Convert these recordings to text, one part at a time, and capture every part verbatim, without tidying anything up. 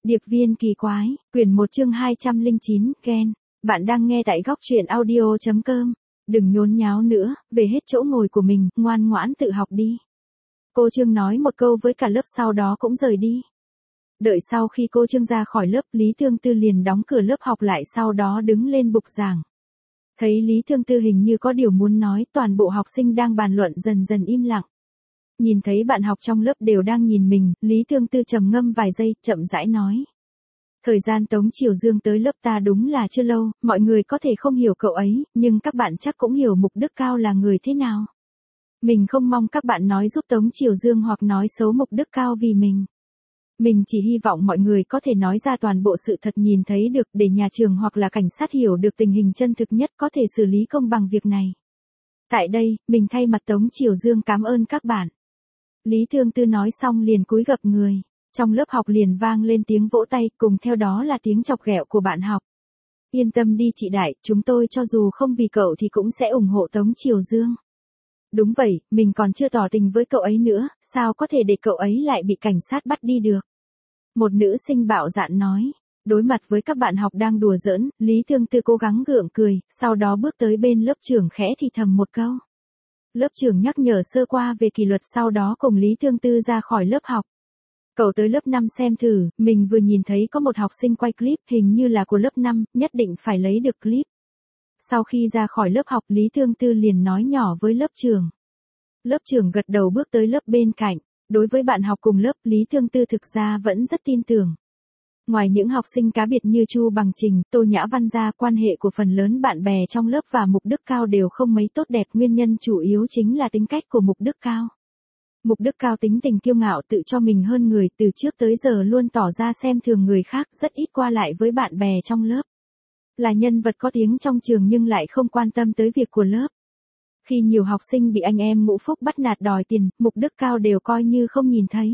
Điệp viên kỳ quái, quyển một chương hai trăm lẻ chín, Ken. Bạn đang nghe tại góc truyện audio chấm com. Đừng nhốn nháo nữa, về hết chỗ ngồi của mình, ngoan ngoãn tự học đi. Cô Trương nói một câu với cả lớp sau đó cũng rời đi. Đợi sau khi cô Trương ra khỏi lớp, Lý Thương Tư liền đóng cửa lớp học lại, sau đó đứng lên bục giảng. Thấy Lý Thương Tư hình như có điều muốn nói, toàn bộ học sinh đang bàn luận dần dần im lặng. Nhìn thấy bạn học trong lớp đều đang nhìn mình, Lý Thương Tư trầm ngâm vài giây, chậm rãi nói. Thời gian Tống Triều Dương tới lớp ta đúng là chưa lâu, mọi người có thể không hiểu cậu ấy, nhưng các bạn chắc cũng hiểu Mục Đức Cao là người thế nào. Mình không mong các bạn nói giúp Tống Triều Dương hoặc nói xấu Mục Đức Cao vì mình. Mình chỉ hy vọng mọi người có thể nói ra toàn bộ sự thật nhìn thấy được để nhà trường hoặc là cảnh sát hiểu được tình hình chân thực nhất, có thể xử lý công bằng việc này. Tại đây, mình thay mặt Tống Triều Dương cảm ơn các bạn. Lý Thương Tư nói xong liền cúi gập người. Trong lớp học liền vang lên tiếng vỗ tay, cùng theo đó là tiếng chọc ghẹo của bạn học. Yên tâm đi chị Đại, chúng tôi cho dù không vì cậu thì cũng sẽ ủng hộ Tống Triều Dương. Đúng vậy, mình còn chưa tỏ tình với cậu ấy nữa, sao có thể để cậu ấy lại bị cảnh sát bắt đi được. Một nữ sinh bạo dạn nói. Đối mặt với các bạn học đang đùa giỡn, Lý Thương Tư cố gắng gượng cười, sau đó bước tới bên lớp trưởng khẽ thì thầm một câu. Lớp trưởng nhắc nhở sơ qua về kỷ luật, sau đó cùng Lý Thương Tư ra khỏi lớp học. Cậu tới lớp năm xem thử, mình vừa nhìn thấy có một học sinh quay clip hình như là của lớp năm, nhất định phải lấy được clip. Sau khi ra khỏi lớp học, Lý Thương Tư liền nói nhỏ với lớp trưởng. Lớp trưởng gật đầu bước tới lớp bên cạnh. Đối với bạn học cùng lớp, Lý Thương Tư thực ra vẫn rất tin tưởng. Ngoài những học sinh cá biệt như Chu Bằng Trình, Tô Nhã Văn ra, quan hệ của phần lớn bạn bè trong lớp và Mục Đức Cao đều không mấy tốt đẹp, nguyên nhân chủ yếu chính là tính cách của Mục Đức Cao. Mục Đức Cao tính tình kiêu ngạo, tự cho mình hơn người, từ trước tới giờ luôn tỏ ra xem thường người khác, rất ít qua lại với bạn bè trong lớp. Là nhân vật có tiếng trong trường nhưng lại không quan tâm tới việc của lớp. Khi nhiều học sinh bị anh em Ngũ Phúc bắt nạt đòi tiền, Mục Đức Cao đều coi như không nhìn thấy.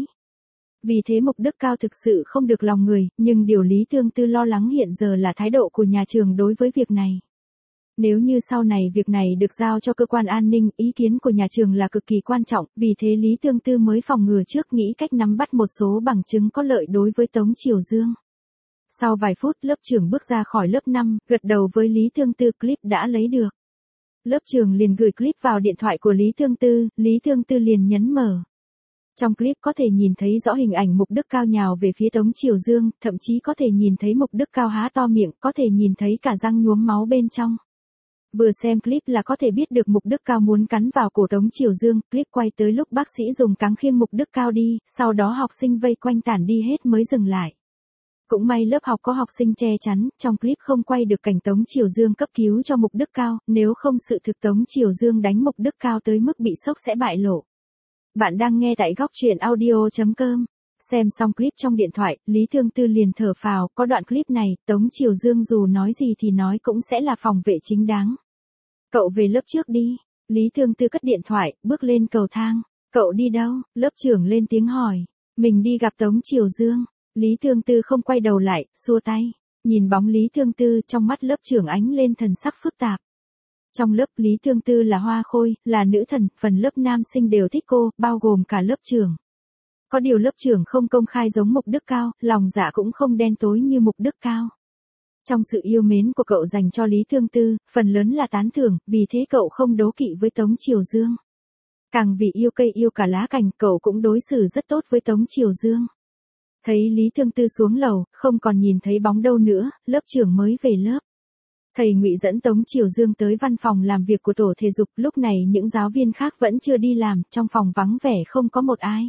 Vì thế Mục Đức Cao thực sự không được lòng người, nhưng điều Lý Thương Tư lo lắng hiện giờ là thái độ của nhà trường đối với việc này. Nếu như sau này việc này được giao cho cơ quan an ninh, ý kiến của nhà trường là cực kỳ quan trọng, vì thế Lý Thương Tư mới phòng ngừa trước, nghĩ cách nắm bắt một số bằng chứng có lợi đối với Tống Triều Dương. Sau vài phút, lớp trưởng bước ra khỏi lớp năm, gật đầu với Lý Thương Tư, clip đã lấy được. Lớp trưởng liền gửi clip vào điện thoại của Lý Thương Tư, Lý Thương Tư liền nhấn mở. Trong clip có thể nhìn thấy rõ hình ảnh Mục Đức Cao nhào về phía Tống Triều Dương, thậm chí có thể nhìn thấy Mục Đức Cao há to miệng, có thể nhìn thấy cả răng nhuốm máu bên trong. Vừa xem clip là có thể biết được Mục Đức Cao muốn cắn vào cổ Tống Triều Dương, clip quay tới lúc bác sĩ dùng cáng khiêng Mục Đức Cao đi, sau đó học sinh vây quanh tản đi hết mới dừng lại. Cũng may lớp học có học sinh che chắn, trong clip không quay được cảnh Tống Triều Dương cấp cứu cho Mục Đức Cao, nếu không sự thực Tống Triều Dương đánh Mục Đức Cao tới mức bị sốc sẽ bại lộ. Bạn đang nghe tại góc truyện audio chấm com. Xem xong clip trong điện thoại, Lý Thương Tư liền thở phào, có đoạn clip này, Tống Triều Dương dù nói gì thì nói cũng sẽ là phòng vệ chính đáng. Cậu về lớp trước đi. Lý Thương Tư cất điện thoại, bước lên cầu thang. Cậu đi đâu? Lớp trưởng lên tiếng hỏi. Mình đi gặp Tống Triều Dương. Lý Thương Tư không quay đầu lại, xua tay. Nhìn bóng Lý Thương Tư, trong mắt lớp trưởng ánh lên thần sắc phức tạp. Trong lớp Lý Thương Tư là hoa khôi, là nữ thần, phần lớp nam sinh đều thích cô, bao gồm cả lớp trưởng. Có điều lớp trưởng không công khai giống Mục Đức Cao, lòng dạ cũng không đen tối như Mục Đức Cao. Trong sự yêu mến của cậu dành cho Lý Thương Tư, phần lớn là tán thưởng, vì thế cậu không đố kỵ với Tống Triều Dương. Càng vì yêu cây yêu cả lá cành, cậu cũng đối xử rất tốt với Tống Triều Dương. Thấy Lý Thương Tư xuống lầu, không còn nhìn thấy bóng đâu nữa, lớp trưởng mới về lớp. Thầy Ngụy dẫn Tống Triều Dương tới văn phòng làm việc của tổ thể dục, lúc này những giáo viên khác vẫn chưa đi làm, trong phòng vắng vẻ không có một ai.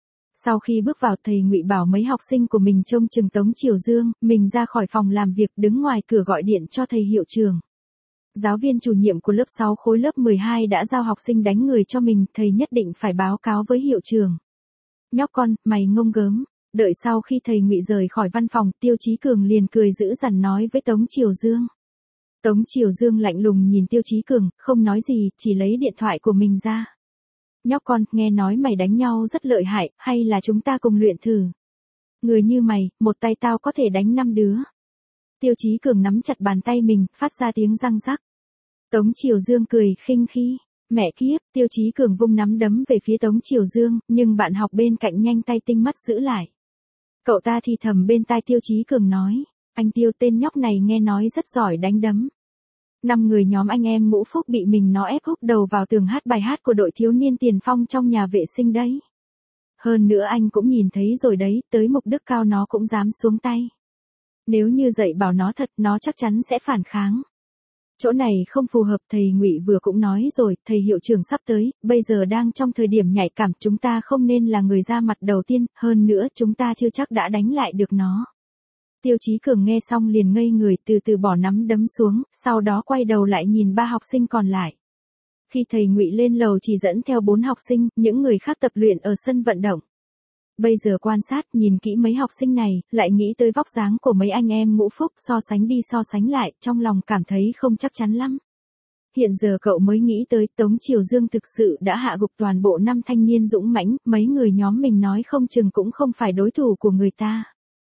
Sau khi bước vào, thầy Ngụy bảo mấy học sinh của mình trông chừng Tống Triều Dương, mình ra khỏi phòng làm việc, đứng ngoài cửa gọi điện cho thầy hiệu trưởng. Giáo viên chủ nhiệm của lớp sáu khối lớp mười hai đã giao học sinh đánh người cho mình, thầy nhất định phải báo cáo với hiệu trưởng. Nhóc con, mày ngông gớm. Đợi sau khi thầy Ngụy rời khỏi văn phòng, Tiêu Chí Cường liền cười dữ dằn nói với Tống Triều Dương. Tống Triều Dương lạnh lùng nhìn Tiêu Chí Cường, không nói gì, chỉ lấy điện thoại của mình ra. Nhóc con, nghe nói mày đánh nhau rất lợi hại, hay là chúng ta cùng luyện thử? Người như mày, một tay tao có thể đánh năm đứa. Tiêu Chí Cường nắm chặt bàn tay mình, phát ra tiếng răng rắc. Tống Triều Dương cười khinh khi. Mẹ kiếp, Tiêu Chí Cường vung nắm đấm về phía Tống Triều Dương, nhưng bạn học bên cạnh nhanh tay tinh mắt giữ lại. Cậu ta thì thầm bên tai Tiêu Chí Cường nói, anh Tiêu tên nhóc này nghe nói rất giỏi đánh đấm. Năm người nhóm anh em Ngũ Phúc bị mình nó ép húc đầu vào tường hát bài hát của đội thiếu niên tiền phong trong nhà vệ sinh đấy. Hơn nữa anh cũng nhìn thấy rồi đấy, tới Mục Đức Cao nó cũng dám xuống tay. Nếu như dạy bảo nó thật, nó chắc chắn sẽ phản kháng. Chỗ này không phù hợp, thầy Ngụy vừa cũng nói rồi, thầy hiệu trưởng sắp tới, bây giờ đang trong thời điểm nhạy cảm, chúng ta không nên là người ra mặt đầu tiên, hơn nữa chúng ta chưa chắc đã đánh lại được nó. Tiêu Chí Cường nghe xong liền ngây người, từ từ bỏ nắm đấm xuống, sau đó quay đầu lại nhìn ba học sinh còn lại. Khi thầy Ngụy lên lầu chỉ dẫn theo bốn học sinh, những người khác tập luyện ở sân vận động. Bây giờ quan sát, nhìn kỹ mấy học sinh này, lại nghĩ tới vóc dáng của mấy anh em Ngũ Phúc, so sánh đi so sánh lại, trong lòng cảm thấy không chắc chắn lắm. Hiện giờ cậu mới nghĩ tới Tống Triều Dương thực sự đã hạ gục toàn bộ năm thanh niên dũng mãnh, mấy người nhóm mình nói không chừng cũng không phải đối thủ của người ta.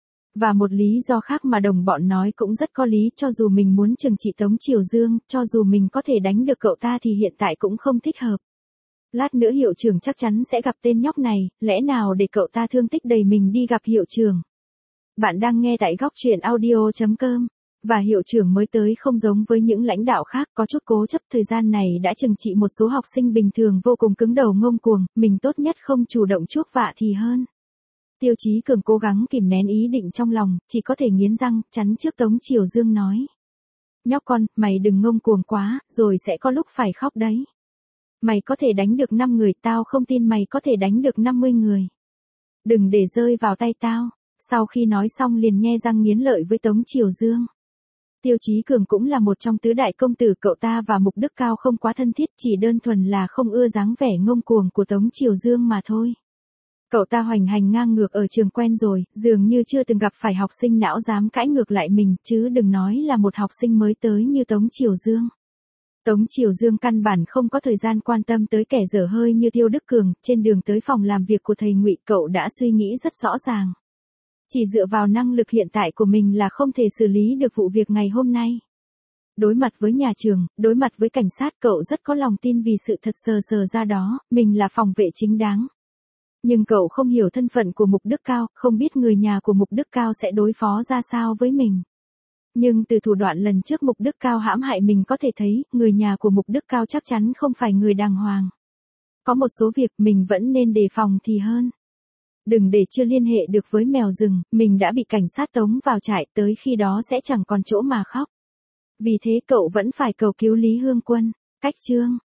Và một lý do khác mà đồng bọn nói cũng rất có lý, cho dù mình muốn trừng trị Tống Triều Dương, cho dù mình có thể đánh được cậu ta thì hiện tại cũng không thích hợp. Lát nữa hiệu trưởng chắc chắn sẽ gặp tên nhóc này, lẽ nào để cậu ta thương tích đầy mình đi gặp hiệu trưởng. Bạn đang nghe tại góc truyện audio chấm com. Và hiệu trưởng mới tới không giống với những lãnh đạo khác, có chút cố chấp, thời gian này đã trừng trị một số học sinh bình thường vô cùng cứng đầu ngông cuồng, mình tốt nhất không chủ động chuốc vạ thì hơn. Tiêu Chí Cường cố gắng kìm nén ý định trong lòng, chỉ có thể nghiến răng, chắn trước Tống Triều Dương nói. Nhóc con, mày đừng ngông cuồng quá, rồi sẽ có lúc phải khóc đấy. Mày có thể đánh được năm người, tao không tin mày có thể đánh được năm mươi người. Đừng để rơi vào tay tao. Sau khi nói xong liền nhe răng nghiến lợi với Tống Triều Dương. Tiêu Chí Cường cũng là một trong tứ đại công tử, cậu ta và Mục Đức Cao không quá thân thiết, chỉ đơn thuần là không ưa dáng vẻ ngông cuồng của Tống Triều Dương mà thôi. Cậu ta hoành hành ngang ngược ở trường quen rồi, dường như chưa từng gặp phải học sinh não dám cãi ngược lại mình, chứ đừng nói là một học sinh mới tới như Tống Triều Dương. Tống Triều Dương căn bản không có thời gian quan tâm tới kẻ dở hơi như Tiêu Đức Cường, trên đường tới phòng làm việc của thầy Ngụy cậu đã suy nghĩ rất rõ ràng. Chỉ dựa vào năng lực hiện tại của mình là không thể xử lý được vụ việc ngày hôm nay. Đối mặt với nhà trường, đối mặt với cảnh sát, cậu rất có lòng tin vì sự thật sờ sờ ra đó, mình là phòng vệ chính đáng. Nhưng cậu không hiểu thân phận của Mục Đức Cao, không biết người nhà của Mục Đức Cao sẽ đối phó ra sao với mình. Nhưng từ thủ đoạn lần trước Mục Đức Cao hãm hại mình có thể thấy, người nhà của Mục Đức Cao chắc chắn không phải người đàng hoàng. Có một số việc mình vẫn nên đề phòng thì hơn. Đừng để chưa liên hệ được với mèo rừng, mình đã bị cảnh sát tống vào trại, tới khi đó sẽ chẳng còn chỗ mà khóc. Vì thế cậu vẫn phải cầu cứu Lý Hương Quân. Cách chương